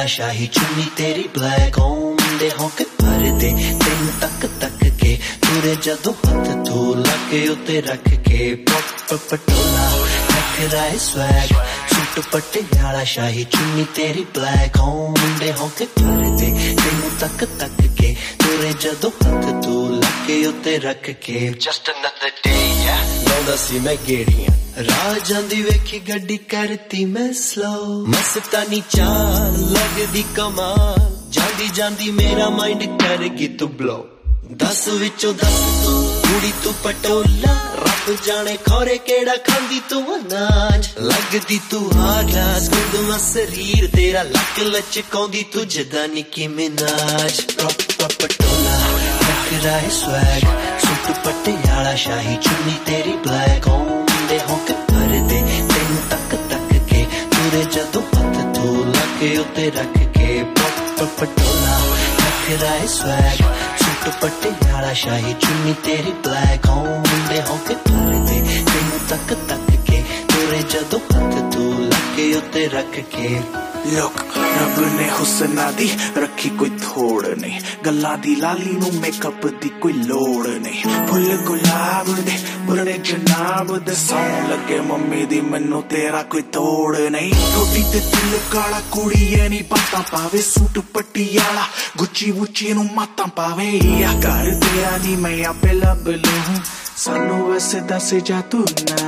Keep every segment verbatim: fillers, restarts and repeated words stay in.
शाही चुन्नी तेरी ब्लैक मुंडे होके भरदे तेन तक तक के तुरे जदों हथ तू लगे उत्ते रख के पप पटोला नखरा है स्वैग सूट पटियाला शाही चुन्नी तेरी ब्लैक मुंडे होके भरदे तेन तक तक के तुरे जदों हथ तू लगे उत्ते रख के जस्ट अनदर डे या लाउंदा सी मैं गेड़ियां राह जांदी वेखी गड्डी करती मैं स्लो मस्तानी चाल लगदी कमाल जांदी जांदी मेरा माइंड करगी तू ब्लो दस विचों दस तू कुड़ी तू पटोला रब जाने खोरे केड़ा खांदी तू अनाज लगदी तू आ ग्लास गुंदमा शरीर तेरा लक लचकाउंदी तू जदा निकी मिनाज पटोला नखरा है स्वैग सूट पटियाला शाही चुन्नी तेरी ब्लैक मुंडे होके भरदे तेन तक तक के तुरे जदों हथ तू लगे उत्ते रख के पप पटोला नखरा है स्वैग सूट पटियाला शाही चुन्नी तेरी ब्लैक मुंडे होके भरदे तेन तक तक के तुरे जदों हथ तू लगे उत्ते रख के लोक रब ने हुस्ना दी रखी कोई थोड़ नहीं गल्लां दी लाली नू मेकअप दी कोई लोड़ नहीं फुल गुलाब दे बुरने जनाब दे सौं लगे मम्मी दी मैनू तेरा कोई तोड़ नहीं रोटी ते दिल काला कुड़ी ऐ नी बातां पावे सूट पटियाला गुच्ची वुच्ची नू मातां पावे या घर तेरा नी मैं आपे लब लूं सानू वैसे दस जा तू ना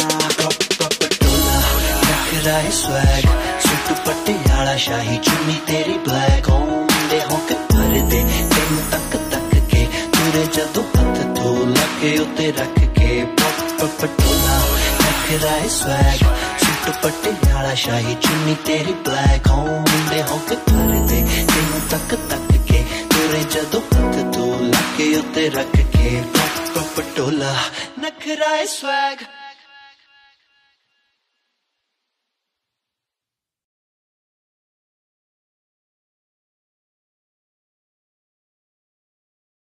पटोला नखरा है स्वैग सूट पटियाला शाही चुन्नी तेरी ब्लैक मुंडे होके भरदे तेन तक तक के तुरे जदों हथ तू लगे उत्ते रख के पप पटोला नखरा है स्वैग सूट पटियाला शाही चुन्नी तेरी ब्लैक मुंडे होके भरदे तेन तक तक के तुरे जदों हथ तू लगे उत्ते रख के पप पटोला नखरा है स्वैग